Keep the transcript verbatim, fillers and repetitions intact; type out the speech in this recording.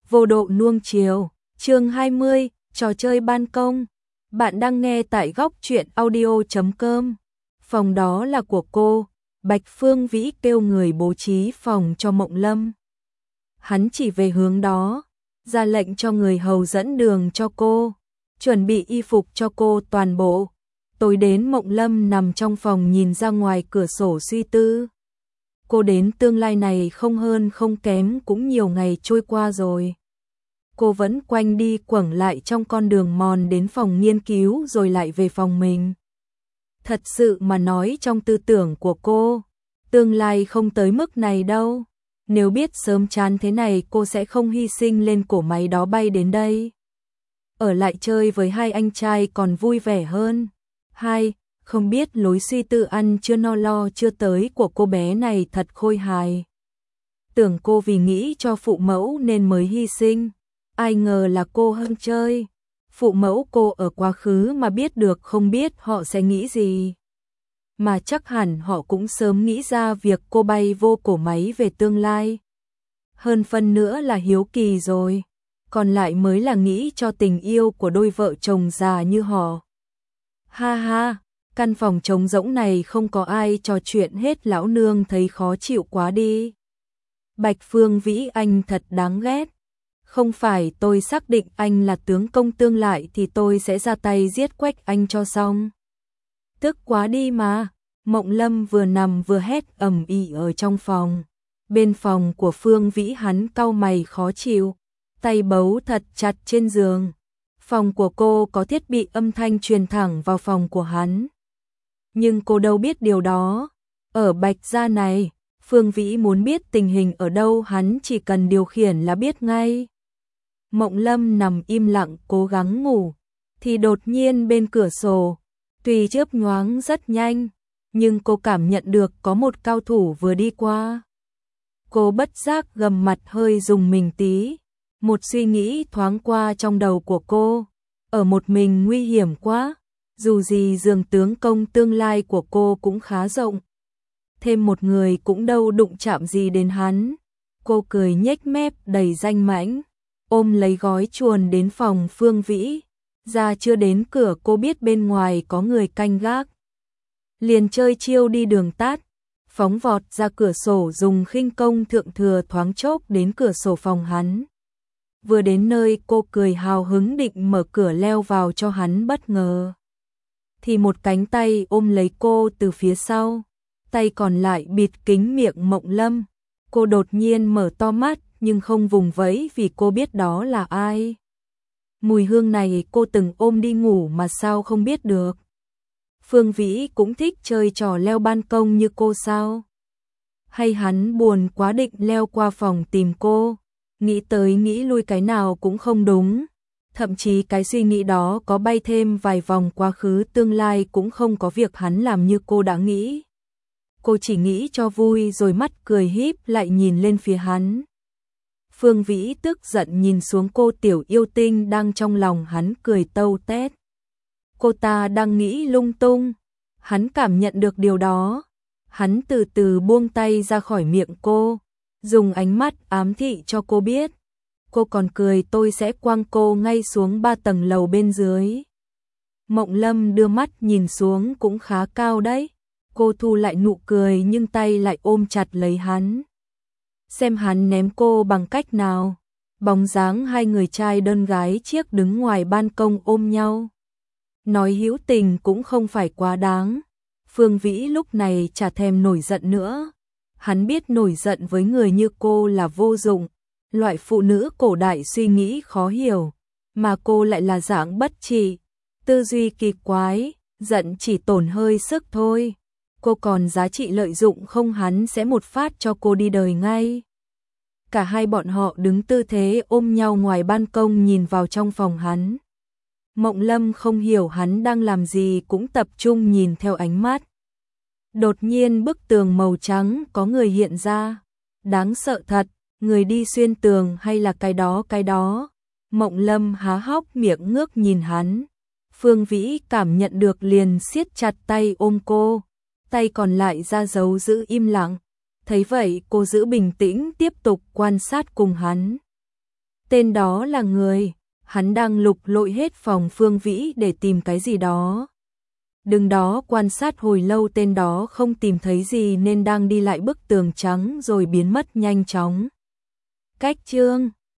Vô độ nuông chiều, chương hai mươi, trò chơi ban công. Bạn đang nghe tại góc truyện audio chấm com. Phòng đó là của cô, Bạch Phương Vĩ kêu người bố trí phòng cho Mộng Lâm. Hắn chỉ về hướng đó, ra lệnh cho người hầu dẫn đường cho cô, chuẩn bị y phục cho cô toàn bộ. Tối đến Mộng Lâm nằm trong phòng nhìn ra ngoài cửa sổ suy tư. Cô đến tương lai này không hơn không kém cũng nhiều ngày trôi qua rồi. Cô vẫn quanh đi quẩn lại trong con đường mòn đến phòng nghiên cứu rồi lại về phòng mình. Thật sự mà nói trong tư tưởng của cô, tương lai không tới mức này đâu. Nếu biết sớm chán thế này cô sẽ không hy sinh lên cổ máy đó bay đến đây. Ở lại chơi với hai anh trai còn vui vẻ hơn. Hai, không biết lối suy tư ăn chưa no lo chưa tới của cô bé này thật khôi hài. Tưởng cô vì nghĩ cho phụ mẫu nên mới hy sinh. Ai ngờ là cô hâm chơi. Phụ mẫu cô ở quá khứ mà biết được không biết họ sẽ nghĩ gì. Mà chắc hẳn họ cũng sớm nghĩ ra việc cô bay vô cổ máy về tương lai. Hơn phân nữa là hiếu kỳ rồi. Còn lại mới là nghĩ cho tình yêu của đôi vợ chồng già như họ. Ha ha, căn phòng trống rỗng này không có ai trò chuyện hết, lão nương thấy khó chịu quá đi. Bạch Phương Vĩ, anh thật đáng ghét. Không phải tôi xác định anh là tướng công tương lại thì tôi sẽ ra tay giết Quách anh cho xong. Tức quá đi mà. Mộng Lâm vừa nằm vừa hét ầm ĩ ở trong phòng. Bên phòng của Phương Vĩ hắn cau mày khó chịu, tay bấu thật chặt trên giường. Phòng của cô có thiết bị âm thanh truyền thẳng vào phòng của hắn. Nhưng cô đâu biết điều đó. Ở Bạch gia này, Phương Vĩ muốn biết tình hình ở đâu hắn chỉ cần điều khiển là biết ngay. Mộng Lâm nằm im lặng cố gắng ngủ, thì đột nhiên bên cửa sổ, tuy chớp nhoáng rất nhanh, nhưng cô cảm nhận được có một cao thủ vừa đi qua. Cô bất giác gầm mặt hơi rùng mình tí. Một suy nghĩ thoáng qua trong đầu của cô. Ở một mình nguy hiểm quá. Dù gì giường tướng công tương lai của cô cũng khá rộng. Thêm một người cũng đâu đụng chạm gì đến hắn. Cô cười nhếch mép đầy danh mãnh, ôm lấy gói chuồn đến phòng Phương Vĩ. Ra chưa đến cửa cô biết bên ngoài có người canh gác. Liền chơi chiêu đi đường tát, phóng vọt ra cửa sổ dùng khinh công thượng thừa thoáng chốc đến cửa sổ phòng hắn. Vừa đến nơi cô cười hào hứng định mở cửa leo vào cho hắn bất ngờ. Thì một cánh tay ôm lấy cô từ phía sau, tay còn lại bịt kín miệng Mộng Lâm. Cô đột nhiên mở to mắt nhưng không vùng vẫy vì cô biết đó là ai. Mùi hương này cô từng ôm đi ngủ mà sao không biết được. Phương Vĩ cũng thích chơi trò leo ban công như cô sao? Hay hắn buồn quá định leo qua phòng tìm cô? Nghĩ tới nghĩ lui cái nào cũng không đúng. Thậm chí cái suy nghĩ đó có bay thêm vài vòng quá khứ tương lai cũng không có việc hắn làm như cô đã nghĩ. Cô chỉ nghĩ cho vui rồi mắt cười híp lại nhìn lên phía hắn. Phương Vĩ tức giận nhìn xuống cô tiểu yêu tinh đang trong lòng hắn cười tâu tét. Cô ta đang nghĩ lung tung. Hắn cảm nhận được điều đó. Hắn từ từ buông tay ra khỏi miệng cô, dùng ánh mắt ám thị cho cô biết. Cô còn cười tôi sẽ quăng cô ngay xuống ba tầng lầu bên dưới. Mộng Lâm đưa mắt nhìn xuống cũng khá cao đấy. Cô thu lại nụ cười nhưng tay lại ôm chặt lấy hắn. Xem hắn ném cô bằng cách nào. Bóng dáng hai người trai đơn gái chiếc đứng ngoài ban công ôm nhau. Nói hữu tình cũng không phải quá đáng. Phương Vĩ lúc này chả thèm nổi giận nữa. Hắn biết nổi giận với người như cô là vô dụng. Loại phụ nữ cổ đại suy nghĩ khó hiểu. Mà cô lại là dạng bất trị. Tư duy kỳ quái. Giận chỉ tổn hơi sức thôi. Cô còn giá trị lợi dụng không hắn sẽ một phát cho cô đi đời ngay. Cả hai bọn họ đứng tư thế ôm nhau ngoài ban công nhìn vào trong phòng hắn. Mộng Lâm không hiểu hắn đang làm gì cũng tập trung nhìn theo ánh mắt. Đột nhiên bức tường màu trắng có người hiện ra. Đáng sợ thật, người đi xuyên tường hay là cái đó cái đó. Mộng Lâm há hốc miệng ngước nhìn hắn. Phương Vĩ cảm nhận được liền siết chặt tay ôm cô. Tay còn lại ra dấu giữ im lặng. Thấy vậy cô giữ bình tĩnh tiếp tục quan sát cùng hắn. Tên đó là người, hắn đang lục lội hết phòng Phương Vĩ để tìm cái gì đó. Đứng đó quan sát hồi lâu, tên đó không tìm thấy gì nên đang đi lại bức tường trắng rồi biến mất nhanh chóng. Cách chương